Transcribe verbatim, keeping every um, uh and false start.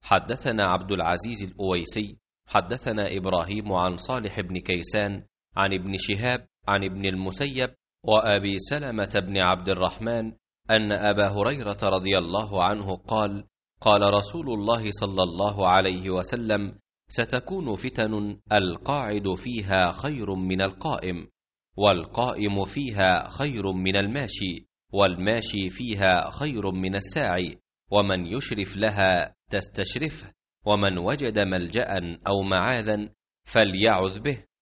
حدثنا عبد العزيز الأويسي حدثنا إبراهيم عن صالح بن كيسان عن ابن شهاب عن ابن المسيب وأبي سلمة بن عبد الرحمن أن أبا هريرة رضي الله عنه قال: قال رسول الله صلى الله عليه وسلم: ستكون فتن القاعد فيها خير من القائم، والقائم فيها خير من الماشي، والماشي فيها خير من الساعي، ومن يشرف لها تستشرفه، ومن وجد ملجأ أو معاذا فليعذ به،